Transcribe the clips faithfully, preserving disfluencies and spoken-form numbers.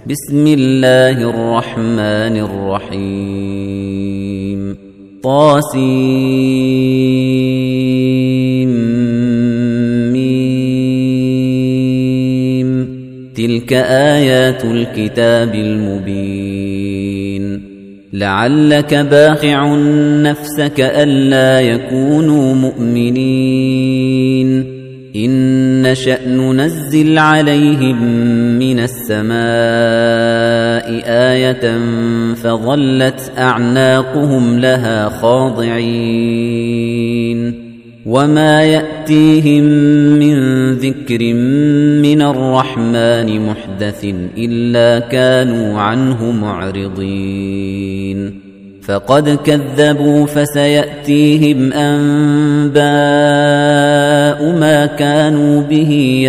بسم الله الرحمن الرحيم طاسيم تلك آيات الكتاب المبين لعلك باخع نفسك ألا يكونوا مؤمنين إن نشأ ننزل عليهم من السماء آية فظلت أعناقهم لها خاضعين وما يأتيهم من ذكر من الرحمن محدث إلا كانوا عنه معرضين فقد كذبوا فسيأتيهم أنباء ما كانوا به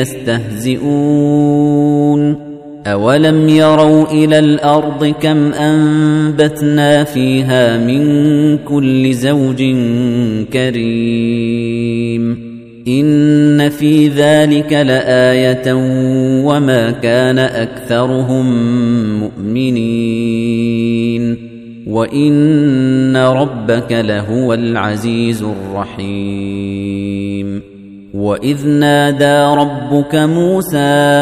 يستهزئون أولم يروا إلى الأرض كم أنبتنا فيها من كل زوج كريم إن في ذلك لآية وما كان أكثرهم مؤمنين وإن ربك لهو العزيز الرحيم وإذ نادى ربك موسى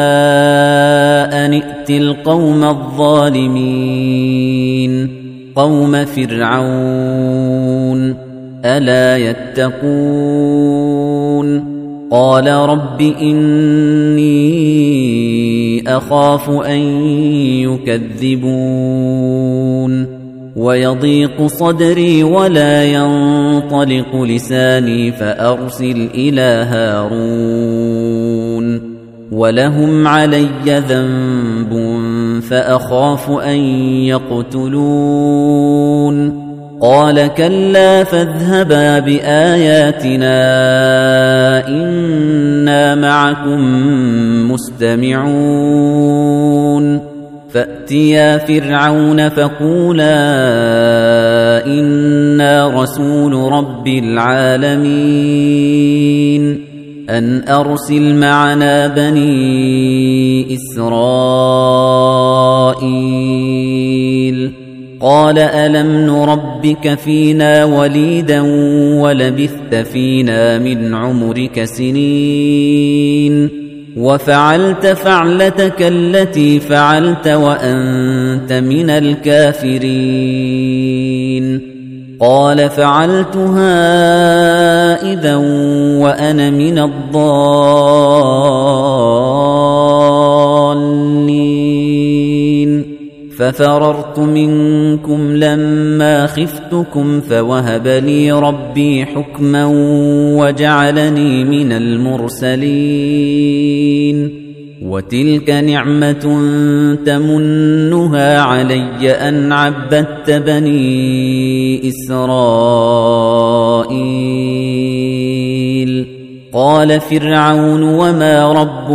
أن ائت القوم الظالمين قوم فرعون ألا يتقون قال رب إني أخاف أن يكذبون ويضيق صدري ولا ينطلق لساني فأرسل إلى هارون ولهم علي ذنب فأخاف أن يقتلون قال كلا فاذهبا بآياتنا إنا معكم مستمعون فأتيا فرعون فقولا إنا رسول رب العالمين أن أرسل معنا بني إسرائيل قال ألم نربك فينا وليدا ولبثت فينا من عمرك سنين وفعلت فعلتك التي فعلت وأنت من الكافرين قال فعلتها إذا وأنا من الضالين ففررت منكم لما خفتكم فوهب لي ربي حكما وجعلني من المرسلين وتلك نعمة تمنها علي أن عبدت بني إسرائيل قال فرعون وما رب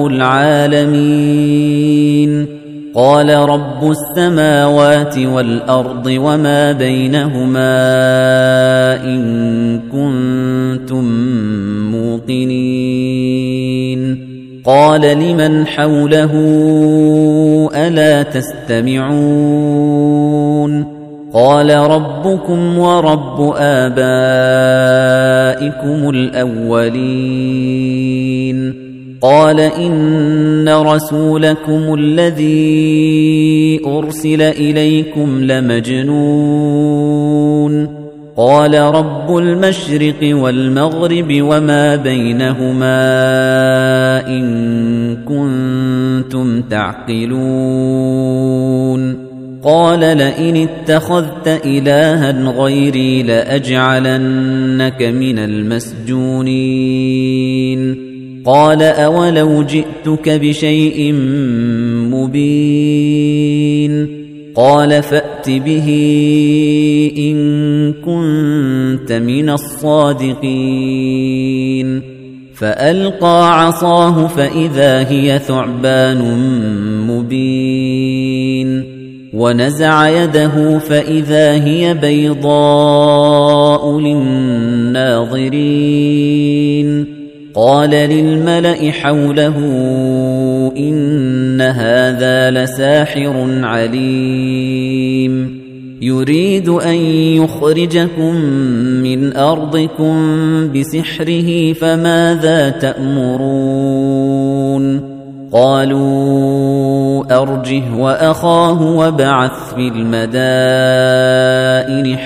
العالمين قال رب السماوات والأرض وما بينهما إن كنتم موقنين قال لمن حوله ألا تستمعون قال ربكم ورب آبائكم الأولين قال إن رسولكم الذي أرسل إليكم لمجنون قال رب المشرق والمغرب وما بينهما إن كنتم تعقلون قال لئن اتخذت إلها غيري لأجعلنك من المسجونين قال أولو جئتك بشيء مبين قال فأت به إن كنت من الصادقين فألقى عصاه فإذا هي ثعبان مبين ونزع يده فإذا هي بيضاء للناظرين قال للملأ حوله إن هذا لساحر عليم يريد أن يخرجكم من أرضكم بسحره فماذا تأمرون قالوا أرجه وأخاه وابعث في المدائن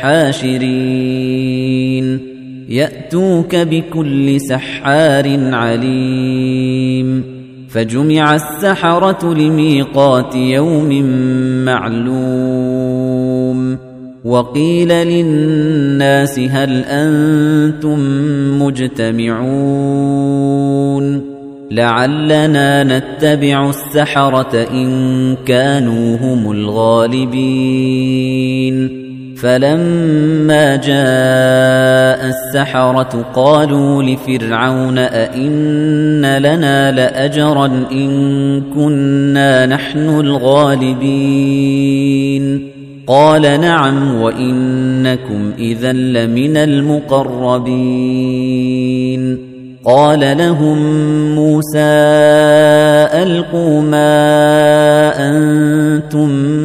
حاشرين يأتوك بكل سحار عليم فجمع السحرة لميقات يوم معلوم وقيل للناس هل أنتم مجتمعون لعلنا نتبع السحرة إن كانوا هم الغالبين فلما جاء السحرة قالوا لفرعون أئن لنا لأجرا إن كنا نحن الغالبين قال نعم وإنكم إذا لمن المقربين قال لهم موسى ألقوا ما أنتم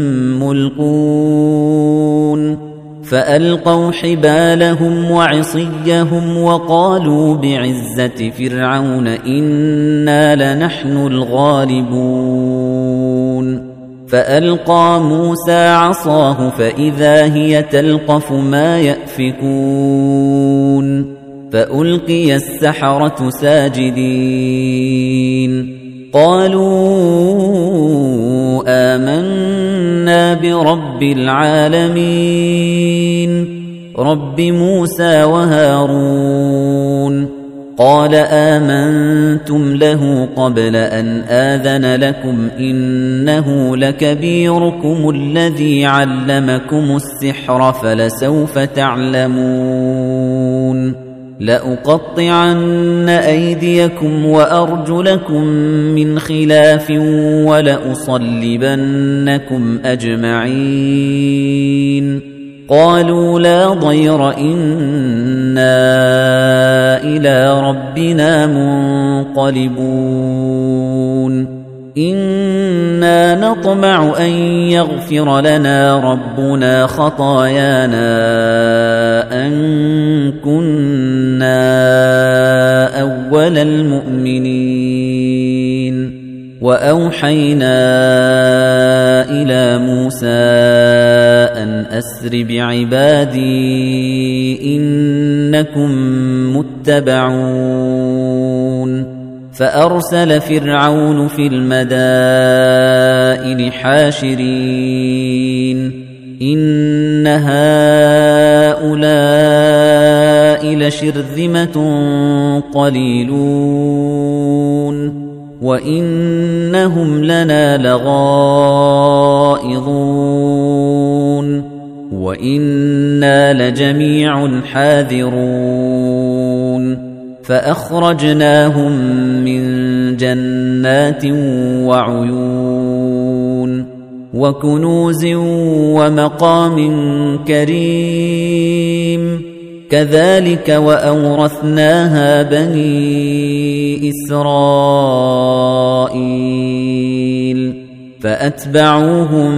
ملقون فألقوا حبالهم وعصيهم وقالوا بعزة فرعون إنا لنحن الغالبون فألقى موسى عصاه فإذا هي تلقف ما يأفكون فألقي السحرة ساجدين قالوا آمنا برب العالمين رب موسى وهارون قال آمنتم له قبل أن آذن لكم إنه لكبيركم الذي علمكم السحر فلسوف تعلمون لأقطعن أيديكم وأرجلكم من خلاف ولأصلبنكم أجمعين قالوا لا ضير إنا إلى ربنا منقلبون إنا نطمع أن يغفر لنا ربنا خطايانا أن كنا أول المؤمنين وأوحينا إلى موسى أن أسر بعبادي إنكم متبعون فأرسل فرعون في المدائن حاشرين إن هؤلاء لشرذمة قليلون وإنهم لنا لغائظون وإنا لجميع حاذرون فأخرجناهم من جنات وعيون وكنوز ومقام كريم كذلك وأورثناها بني إسرائيل فأتبعوهم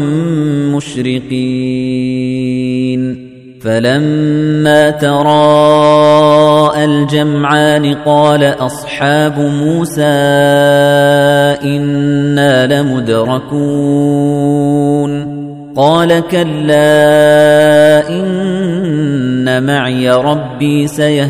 مشرقين فلما تراءى الجمعان قال أصحاب موسى إنا لمدركون قال كلا إن معي ربي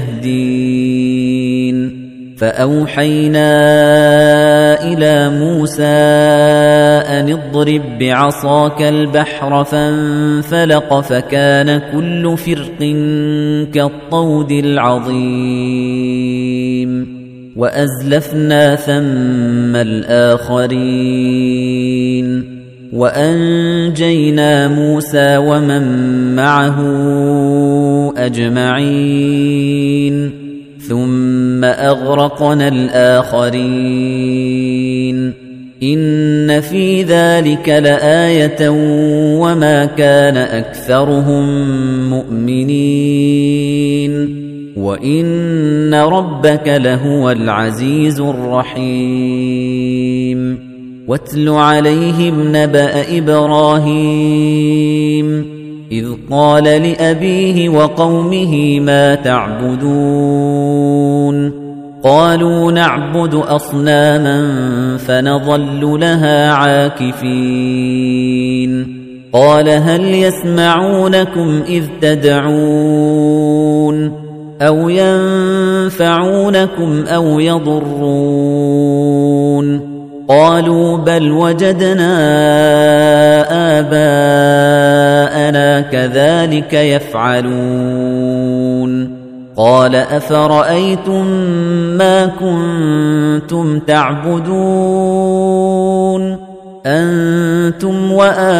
سيهدين فأوحينا إلى موسى أن اضرب بعصاك البحر فانفلق فكان كل فرق كالطود العظيم وأزلفنا ثم الآخرين وأنجينا موسى ومن معه أجمعين ثم أغرقنا الآخرين إن في ذلك لآية وما كان أكثرهم مؤمنين وإن ربك لهو العزيز الرحيم واتل عليهم نبأ إبراهيم إذ قال لأبيه وقومه ما تعبدون قالوا نعبد أصناما فنظل لها عاكفين قال هل يسمعونكم إذ تدعون أو ينفعونكم أو يضرون قالوا بل وجدنا آباءنا كذلك يفعلون قال أفرأيتم ما كنتم تعبدون أنتم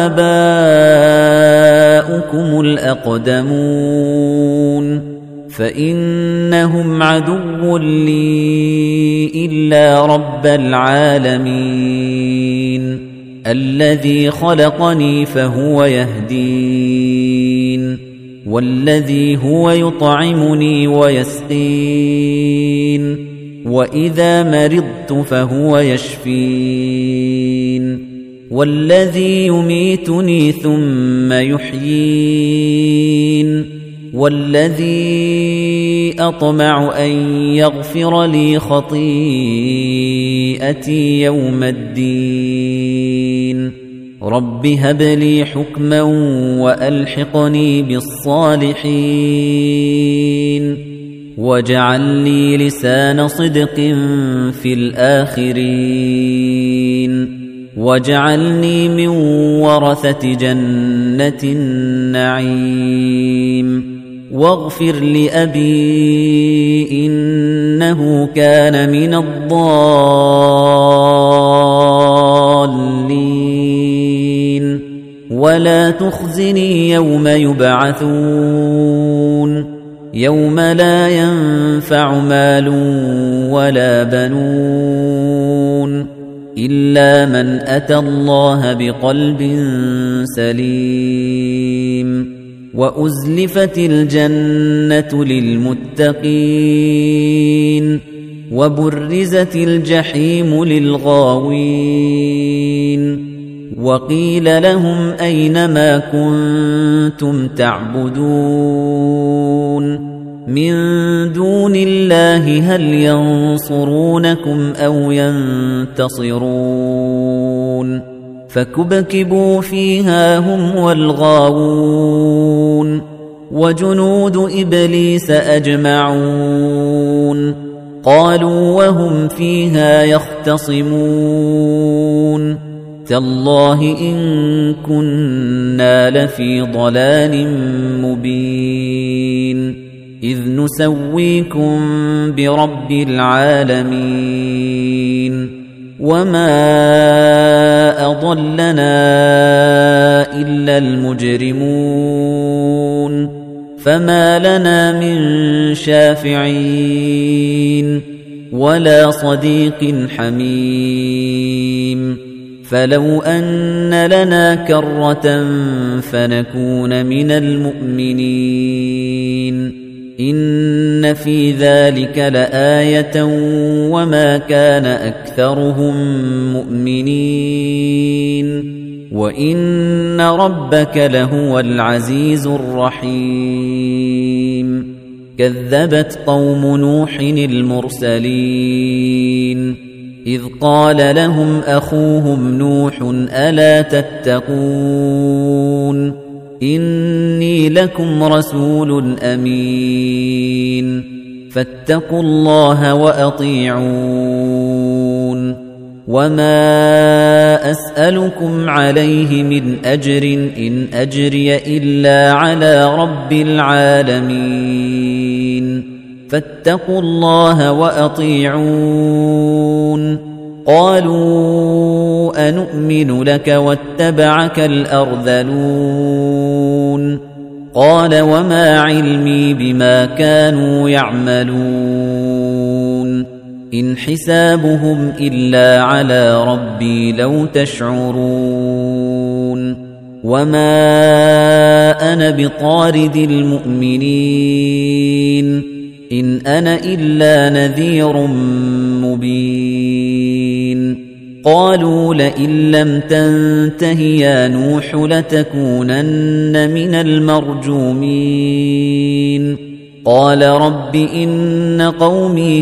وآباؤكم الأقدمون فإنهم عدو لي إلا رب العالمين الذي خلقني فهو يهدين والذي هو يطعمني ويسقين وإذا مرضت فهو يشفين والذي يميتني ثم يحيين والذي أطمع أن يغفر لي خطيئتي يوم الدين رب هب لي حكما وألحقني بالصالحين واجعل لي لسان صدق في الآخرين واجعلني من ورثة جنة النعيم واغفر لأبي إنه كان من الضالين ولا تخزني يوم يبعثون يوم لا ينفع مال ولا بنون إلا من أتى الله بقلب سليم وأزلفت الجنة للمتقين وبرزت الجحيم للغاوين وقيل لهم أين ما كنتم تعبدون من دون الله هل ينصرونكم أو ينتصرون فكبكبوا فيها هم والغاوون وجنود إبليس أجمعون قالوا وهم فيها يختصمون تالله إن كنا لفي ضلال مبين إذ نسويكم برب العالمين وما أضلنا إلا المجرمون فما لنا من شافعين ولا صديق حميم فلو أن لنا كرة فنكون من المؤمنين إن في ذلك لآية وما كان أكثرهم مؤمنين وإن ربك لهو العزيز الرحيم كذبت قوم نوح المرسلين إذ قال لهم أخوهم نوح ألا تتقون إني لكم رسول أمين فاتقوا الله وأطيعون وما أسألكم عليه من أجر إن أجري إلا على رب العالمين فاتقوا الله وأطيعون قالوا أنؤمن لك واتبعك الأرذلون قال وما علمي بما كانوا يعملون إن حسابهم إلا على ربي لو تشعرون وما أنا بطارد المؤمنين إن أنا إلا نذير مبين قالوا لئن لم تنته يا نوح لتكونن من المرجومين قال رب إن قومي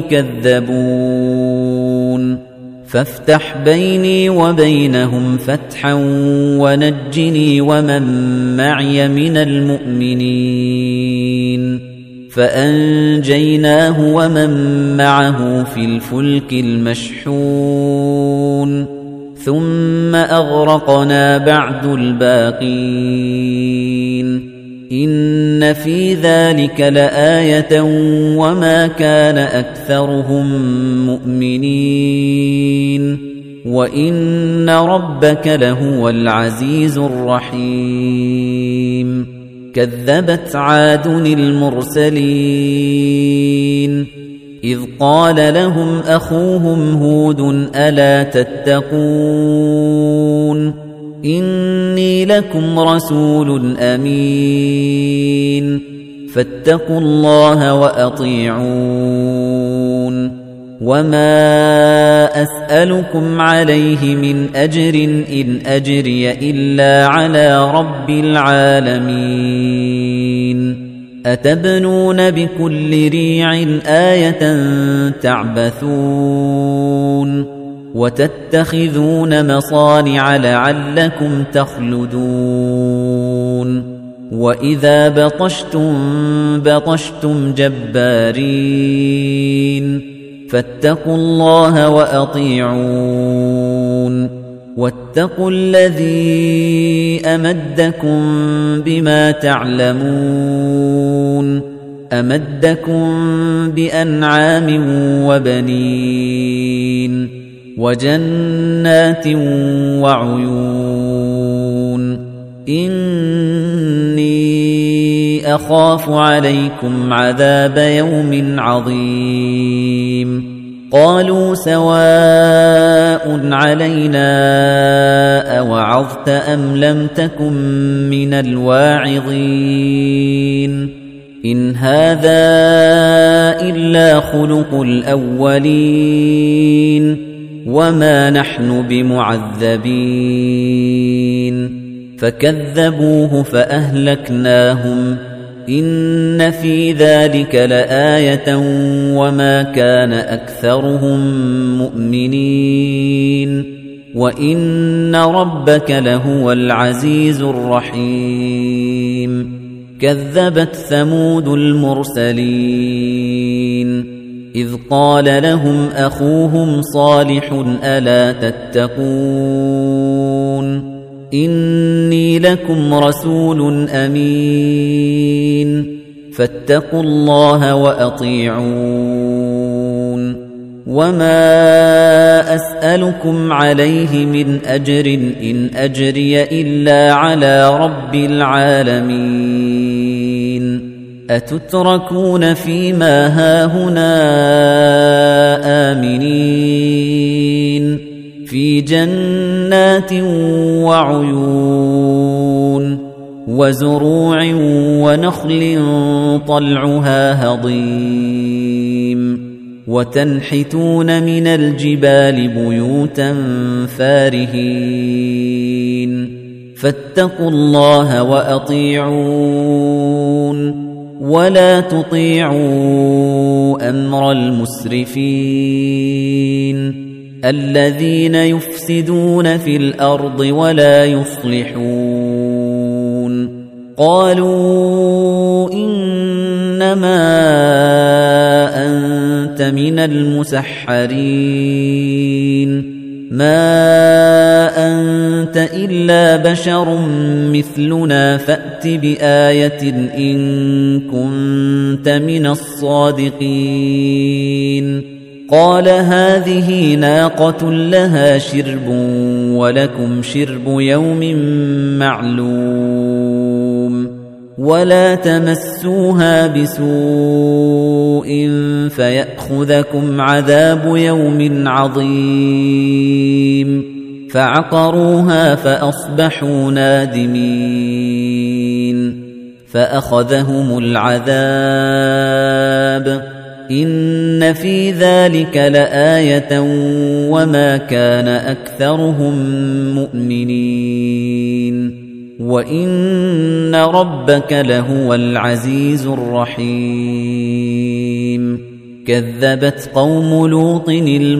كذبون فافتح بيني وبينهم فتحا ونجني ومن معي من المؤمنين فأنجيناه ومن معه في الفلك المشحون ثم أغرقنا بعد الباقين إن في ذلك لآية وما كان أكثرهم مؤمنين وإن ربك لهو العزيز الرحيم كذبت عاد المرسلين إذ قال لهم أخوهم هود ألا تتقون إني لكم رسول أمين فاتقوا الله وأطيعون وما أسألكم عليه من أجر إن أجري إلا على رب العالمين أتبنون بكل ريع آية تعبثون وتتخذون مصانع لعلكم تخلدون وإذا بطشتم بطشتم جبارين فاتقوا الله وأطيعون واتقوا الذي أمدكم بما تعلمون أمدكم بأنعام وبنين وجنات وعيون إني أخاف عليكم عذاب يوم عظيم قالوا سواء علينا أوعظت أم لم تكن من الواعظين إن هذا إلا خلق الأولين وما نحن بمعذبين فكذبوه فأهلكناهم إن في ذلك لآية وما كان أكثرهم مؤمنين وإن ربك لهو العزيز الرحيم كذبت ثمود المرسلين إذ قال لهم أخوهم صالح ألا تتقون إني لكم رسول أمين فاتقوا الله وأطيعون وما أسألكم عليه من أجر إن أجري إلا على رب العالمين أتتركون فيما هاهنا آمنين في جنات وعيون وزروع ونخل طلعها هضيم وتنحتون من الجبال بيوتا فارهين فاتقوا الله وأطيعون ولا تطيعوا أمر المسرفين الذين يفسدون في الأرض ولا يصلحون قالوا إنما أنت من المسحرين ما أنت إلا بشر مثلنا فأت بآية إن كنت من الصادقين قال هذه ناقة لها شرب ولكم شرب يوم معلوم ولا تمسوها بسوء فيأخذكم عذاب يوم عظيم فعقروها فأصبحوا نادمين فأخذهم العذاب إن في ذلك لآية وما كان أكثرهم مؤمنين وإن ربك لهو العزيز الرحيم كذبت قوم لوط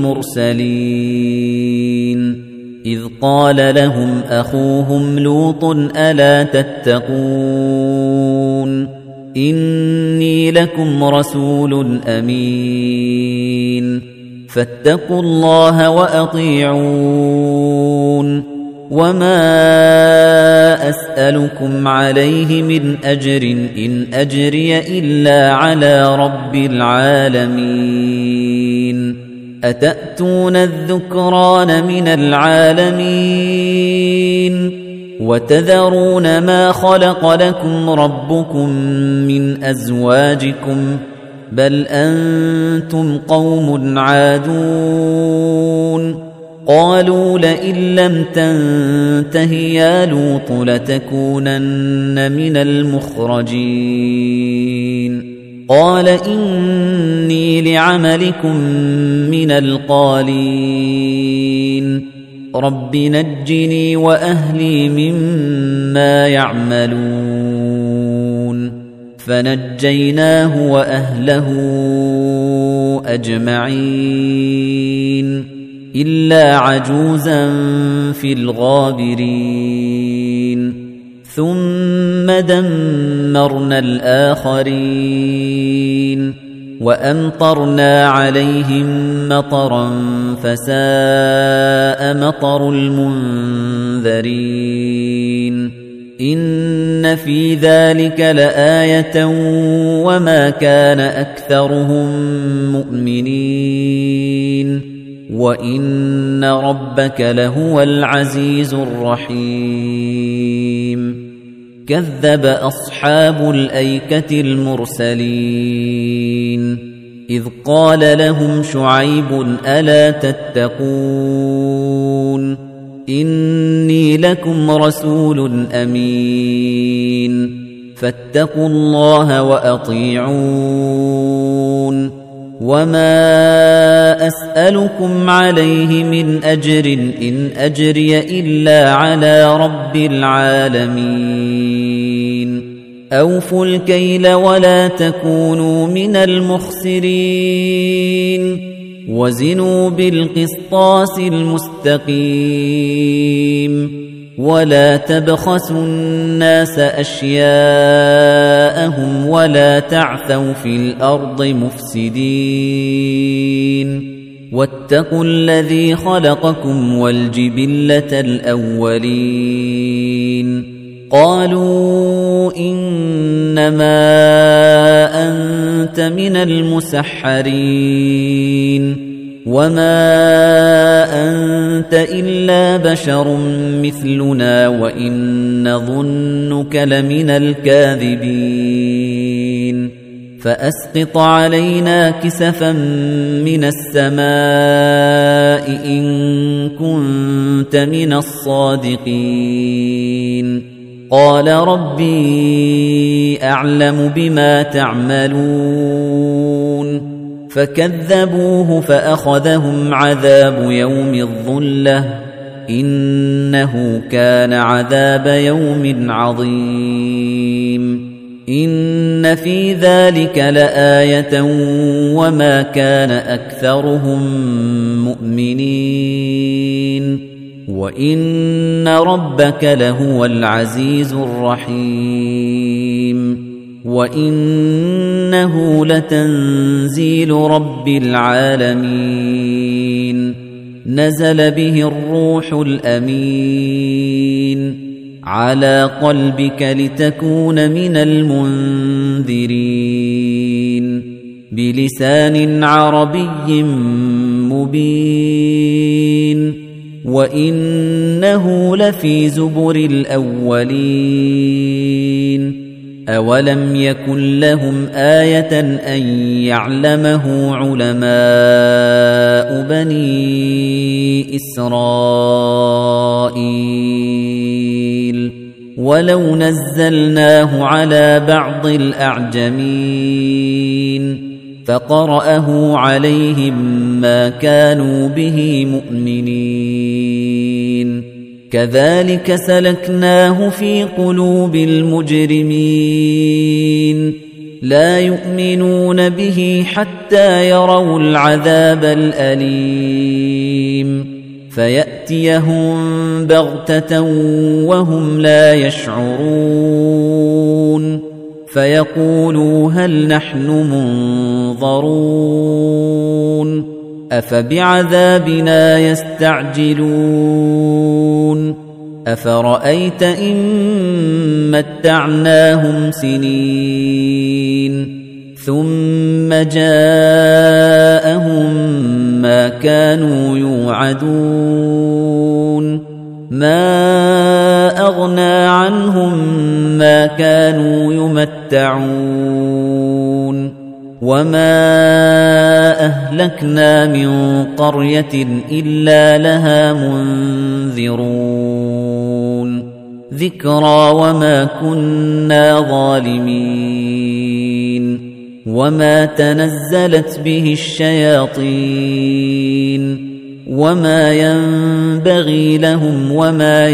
المرسلين إذ قال لهم أخوهم لوط ألا تتقون إني لكم رسول أمين فاتقوا الله وأطيعون وما أسألكم عليه من أجر إن أجري إلا على رب العالمين أتأتون الذكران من العالمين وتذرون ما خلق لكم ربكم من أزواجكم بل أنتم قوم عادون قالوا لئن لم تنته يا لوط لتكونن من المخرجين قال إني لعملكم من القالين رب نجني وأهلي مما يعملون فنجيناه وأهله أجمعين إلا عجوزا في الغابرين ثم دمرنا الآخرين وأمطرنا عليهم مطرا فساء مطر المنذرين إن في ذلك لآية وما كان أكثرهم مؤمنين وإن ربك لهو العزيز الرحيم كذب أصحاب الأيكة المرسلين إذ قال لهم شعيب ألا تتقون إني لكم رسول أمين فاتقوا الله وأطيعون وما أسألكم عليه من أجر إن أجري إلا على رب العالمين أوفوا الكيل ولا تكونوا من المخسرين وزنوا بالقسطاس المستقيم ولا تبخسوا الناس أشياءهم ولا تعثوا في الأرض مفسدين واتقوا الذي خلقكم والجبلة الأولين قالوا إنما أنت من المسحرين وما أنت إلا بشر مثلنا وإن نظنك لمن الكاذبين فأسقط علينا كسفا من السماء إن كنت من الصادقين قال ربي أعلم بما تعملون فكذبوه فأخذهم عذاب يوم الظلة إنه كان عذاب يوم عظيم إن في ذلك لآية وما كان أكثرهم مؤمنين وإن ربك لهو العزيز الرحيم وإنه لتنزيل رب العالمين نزل به الروح الأمين على قلبك لتكون من المنذرين بلسان عربي مبين وإنه لفي زبر الأولين أولم يكن لهم آية أن يعلمه علماء بني إسرائيل ولو نزلناه على بعض الأعجمين فقرأه عليهم ما كانوا به مؤمنين كذلك سلكناه في قلوب المجرمين لا يؤمنون به حتى يروا العذاب الأليم فيأتيهم بغتة وهم لا يشعرون فيقولوا هل نحن منظرون أفبعذابنا يستعجلون أفرأيت إن متعناهم سنين ثم جاءهم ما كانوا يوعدون ما أغنى عنهم ما كانوا يمتعون وما أهلكنا من قرية إلا لها منذرون ذكرى وما كنا ظالمين وما تنزلت به الشياطين وما ينبغي لهم وما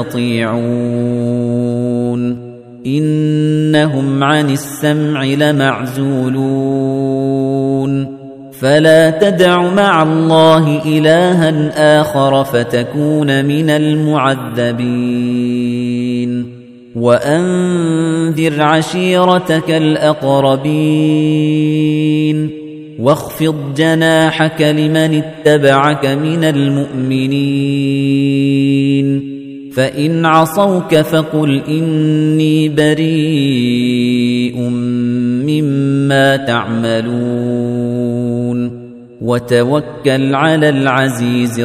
يستطيعون إنهم عن السمع لمعزولون فلا تدع مع الله إلها آخر فتكون من المعذبين وأنذر عشيرتك الأقربين واخفض جناحك لمن اتبعك من المؤمنين فإن عصوك فقل إني بريء مما تعملون وتوكل على العزيز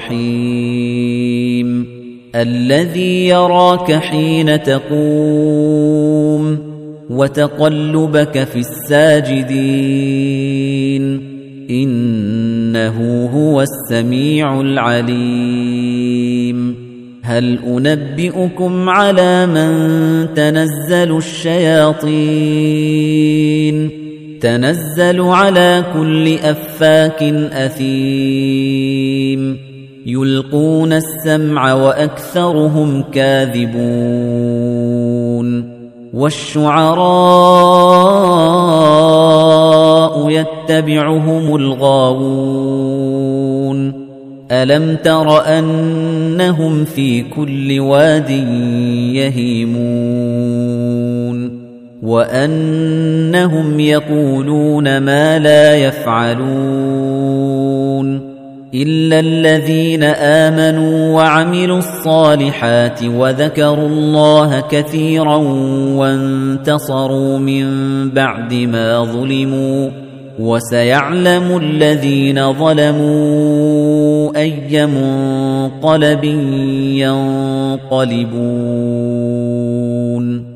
الرحيم الذي يراك حين تقوم وتقلبك في الساجدين إنه هو السميع العليم هل أنبئكم على من تنزل الشياطين تنزل على كل أفاك أثيم يلقون السمع وأكثرهم كاذبون والشعراء يتبعهم الغاوون ألم تر أنهم في كل واد يهيمون وأنهم يقولون ما لا يفعلون إلا الذين آمنوا وعملوا الصالحات وذكروا الله كثيرا وانتصروا من بعد ما ظلموا وسيعلم الذين ظلموا أي منقلب ينقلبون